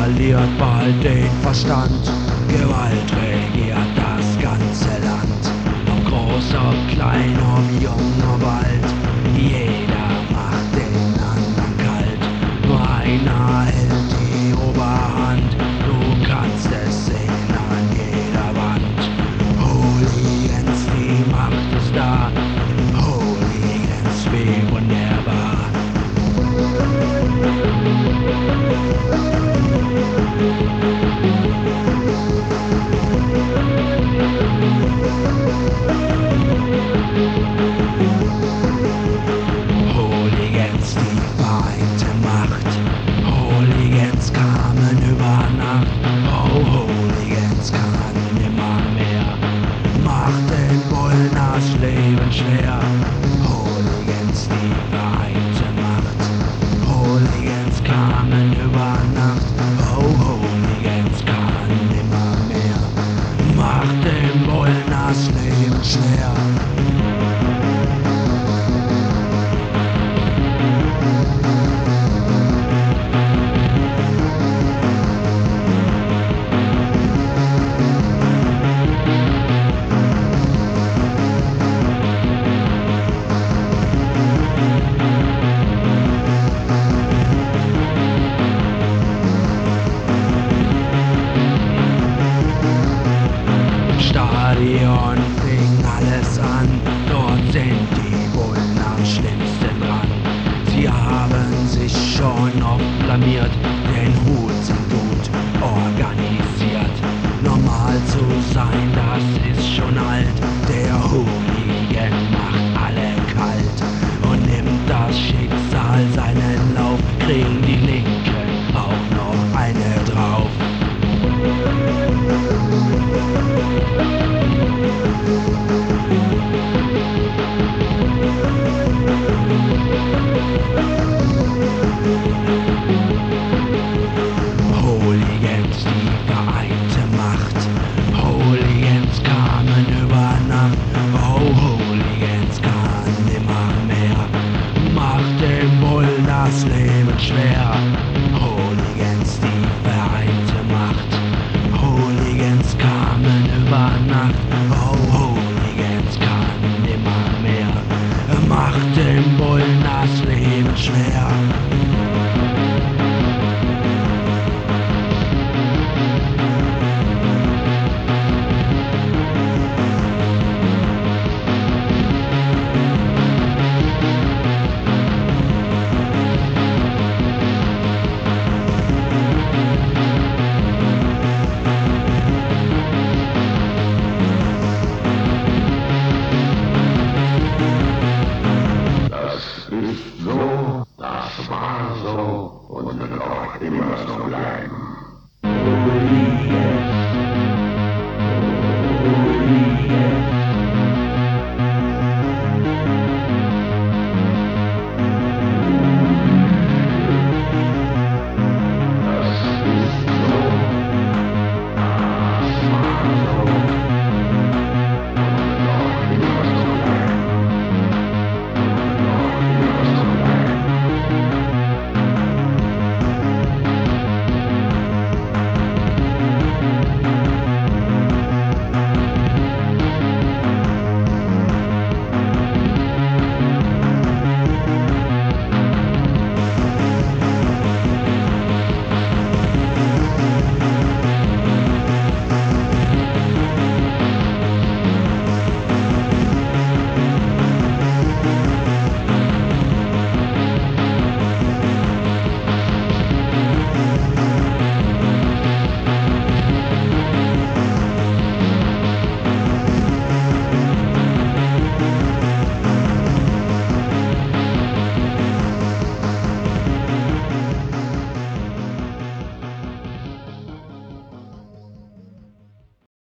verliert bald den Verstand. Gewalt regiert das ganze Land, ob groß, ob klein, ob jung, ob alt. Jeder macht den anderen kalt, nur einer hält die Oberhand. Du kannst es sehen an jeder Wand. Hooligans, die Macht ist da. Hooligans, wie wunderbar. Hooligans, die vereinte Macht. Hooligans kamen über Nacht. Oh, Hooligans kann nimmer mehr. Macht den Bullen das Leben schwer. Hooligans, die vereinte Macht. Hooligans kamen über Nacht. Oh, Hooligans kann nimmer mehr. Macht den Bullen das Leben schwer. Stadion fing alles an, dort sind die Bullen am schlimmsten dran. Sie haben sich schon oft blamiert, den Hut sind gut organisiert. Normal zu sein, das ist schon alt, der Hooligan macht alle kalt und nimmt das Schicksal seinen Lauf, kriegen die Linken auch noch eine drauf. Hooligans, die vereinte Macht. Hooligans kamen über Nacht. Oh, Hooligans kann nimmer mehr. Macht dem Bullen das Leben schwer. Hooligans, die vereinte Macht. Hooligans kamen über Nacht. Oh, Hooligans kann nimmer mehr. Macht dem Bullen das Leben schwer. Das war so und wird auch immer so bleiben.